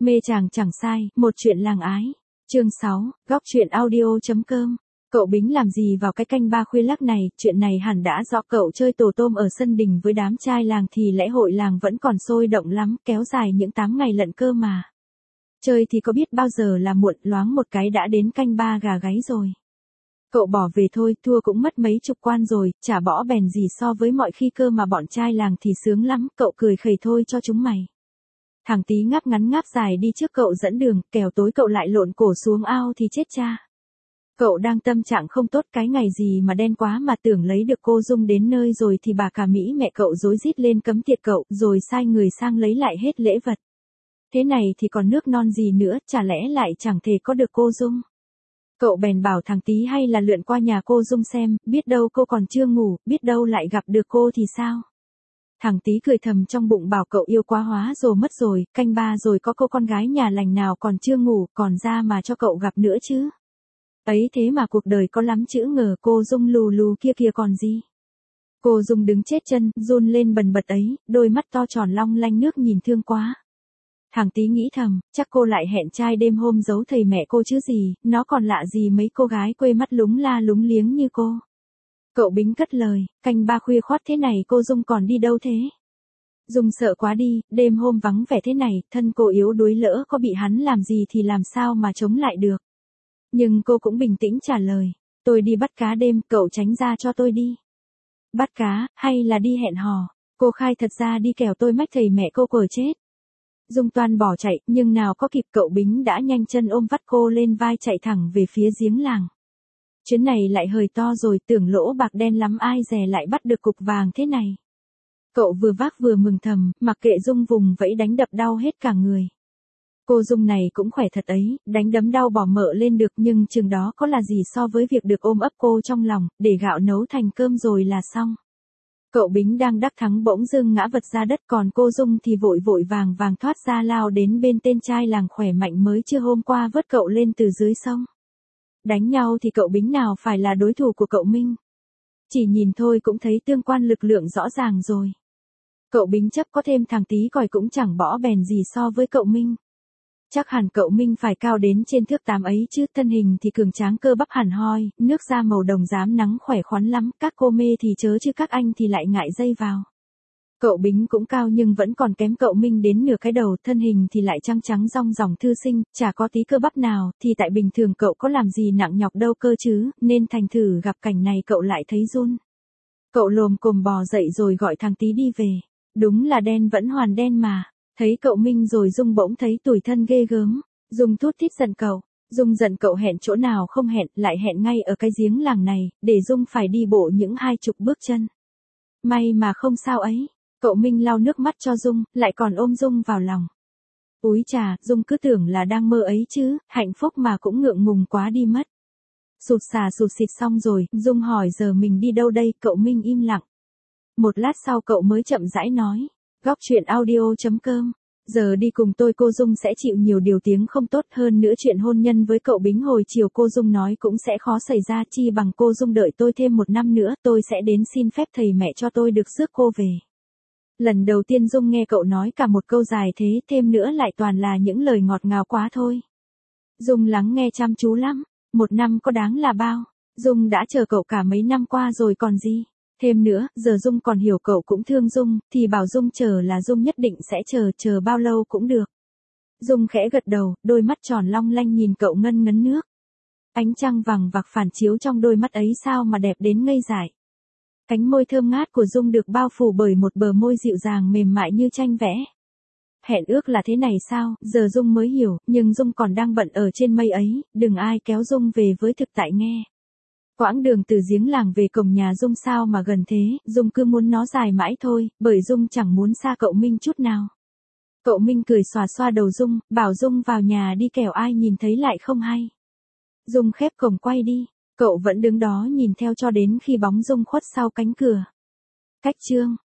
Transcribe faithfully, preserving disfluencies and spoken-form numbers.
Mê chàng chẳng sai, một chuyện làng ái. Chương sáu, góc truyện audio.com. Cậu Bính làm gì vào cái canh ba khuya lắc này, chuyện này hẳn đã rõ. Cậu chơi tổ tôm ở sân đình với đám trai làng thì lễ hội làng vẫn còn sôi động lắm, kéo dài những tám ngày lận cơ mà. Chơi thì có biết bao giờ là muộn, loáng một cái đã đến canh ba gà gáy rồi. Cậu bỏ về thôi, thua cũng mất mấy chục quan rồi, chả bỏ bèn gì so với mọi khi cơ mà bọn trai làng thì sướng lắm, cậu cười khẩy thôi cho chúng mày. Thằng Tí ngáp ngắn ngáp dài đi trước cậu dẫn đường, kẻo tối cậu lại lộn cổ xuống ao thì chết cha. Cậu đang tâm trạng không tốt, cái ngày gì mà đen quá mà tưởng lấy được cô Dung đến nơi rồi thì bà cả Mỹ mẹ cậu rối rít lên cấm tiệt cậu, rồi sai người sang lấy lại hết lễ vật. Thế này thì còn nước non gì nữa, chả lẽ lại chẳng thể có được cô Dung. Cậu bèn bảo thằng Tí hay là lượn qua nhà cô Dung xem, biết đâu cô còn chưa ngủ, biết đâu lại gặp được cô thì sao. Thằng Tí cười thầm trong bụng bảo cậu yêu quá hóa rồi mất rồi, canh ba rồi có cô con gái nhà lành nào còn chưa ngủ, còn ra mà cho cậu gặp nữa chứ. Ấy thế mà cuộc đời có lắm chữ ngờ, cô Dung lù lù kia kìa còn gì. Cô Dung đứng chết chân, run lên bần bật ấy, đôi mắt to tròn long lanh nước nhìn thương quá. Thằng Tí nghĩ thầm, chắc cô lại hẹn trai đêm hôm giấu thầy mẹ cô chứ gì, nó còn lạ gì mấy cô gái quê mắt lúng la lúng liếng như cô. Cậu Bính cất lời, canh ba khuya khoắt thế này cô Dung còn đi đâu thế? Dung sợ quá đi, đêm hôm vắng vẻ thế này, thân cô yếu đuối lỡ có bị hắn làm gì thì làm sao mà chống lại được. Nhưng cô cũng bình tĩnh trả lời, tôi đi bắt cá đêm, cậu tránh ra cho tôi đi. Bắt cá, hay là đi hẹn hò? Cô khai thật ra đi kẻo tôi mách thầy mẹ cô quở chết. Dung toan bỏ chạy, nhưng nào có kịp, cậu Bính đã nhanh chân ôm vắt cô lên vai chạy thẳng về phía giếng làng. Chuyến này lại hời to rồi, tưởng lỗ bạc đen lắm ai dè lại bắt được cục vàng thế này. Cậu vừa vác vừa mừng thầm, mặc kệ Dung vùng vẫy đánh đập đau hết cả người. Cô Dung này cũng khỏe thật ấy, đánh đấm đau bỏ mỡ lên được, nhưng chừng đó có là gì so với việc được ôm ấp cô trong lòng, để gạo nấu thành cơm rồi là xong. Cậu Bính đang đắc thắng bỗng dưng ngã vật ra đất, còn cô Dung thì vội vội vàng vàng thoát ra lao đến bên tên trai làng khỏe mạnh mới chưa hôm qua vớt cậu lên từ dưới sông. Đánh nhau thì cậu Bính nào phải là đối thủ của cậu Minh. Chỉ nhìn thôi cũng thấy tương quan lực lượng rõ ràng rồi. Cậu Bính chấp có thêm thằng Tí còi cũng chẳng bỏ bèn gì so với cậu Minh. Chắc hẳn cậu Minh phải cao đến trên thước tám ấy chứ, thân hình thì cường tráng cơ bắp hẳn hoi, nước da màu đồng rám nắng khỏe khoắn lắm, các cô mê thì chớ chứ các anh thì lại ngại dây vào. Cậu Bính cũng cao nhưng vẫn còn kém cậu Minh đến nửa cái đầu, thân hình thì lại trắng trắng rong ròng thư sinh, chả có tí cơ bắp nào, thì tại bình thường cậu có làm gì nặng nhọc đâu cơ chứ, nên thành thử gặp cảnh này cậu lại thấy run. Cậu lồm cồm bò dậy rồi gọi thằng Tí đi về. Đúng là đen vẫn hoàn đen mà. Thấy cậu Minh rồi Dung bỗng thấy tủi thân ghê gớm. Dung thút thít giận cậu. Dung giận cậu hẹn chỗ nào không hẹn, lại hẹn ngay ở cái giếng làng này, để Dung phải đi bộ những hai chục bước chân. May mà không sao ấy. Cậu Minh lau nước mắt cho Dung, lại còn ôm Dung vào lòng. Úi chà, Dung cứ tưởng là đang mơ ấy chứ, hạnh phúc mà cũng ngượng ngùng quá đi mất. Sụt xà sụt xịt xong rồi, Dung hỏi giờ mình đi đâu đây, cậu Minh im lặng. Một lát sau cậu mới chậm rãi nói, góc truyện audio.com. Giờ đi cùng tôi cô Dung sẽ chịu nhiều điều tiếng không tốt, hơn nữa chuyện hôn nhân với cậu Bính hồi chiều cô Dung nói cũng sẽ khó xảy ra, chi bằng cô Dung đợi tôi thêm một năm nữa, tôi sẽ đến xin phép thầy mẹ cho tôi được rước cô về. Lần đầu tiên Dung nghe cậu nói cả một câu dài thế, thêm nữa lại toàn là những lời ngọt ngào quá thôi. Dung lắng nghe chăm chú lắm, một năm có đáng là bao, Dung đã chờ cậu cả mấy năm qua rồi còn gì. Thêm nữa, giờ Dung còn hiểu cậu cũng thương Dung, thì bảo Dung chờ là Dung nhất định sẽ chờ, chờ bao lâu cũng được. Dung khẽ gật đầu, đôi mắt tròn long lanh nhìn cậu ngân ngấn nước. Ánh trăng vàng vặc phản chiếu trong đôi mắt ấy sao mà đẹp đến ngây dại. Cánh môi thơm ngát của Dung được bao phủ bởi một bờ môi dịu dàng mềm mại như tranh vẽ. Hẹn ước là thế này sao, giờ Dung mới hiểu, nhưng Dung còn đang bận ở trên mây ấy, đừng ai kéo Dung về với thực tại nghe. Quãng đường từ giếng làng về cổng nhà Dung sao mà gần thế, Dung cứ muốn nó dài mãi thôi, bởi Dung chẳng muốn xa cậu Minh chút nào. Cậu Minh cười xòa xoa đầu Dung, bảo Dung vào nhà đi kẻo ai nhìn thấy lại không hay. Dung khép cổng quay đi, cậu vẫn đứng đó nhìn theo cho đến khi bóng Dung khuất sau cánh cửa. Cách chương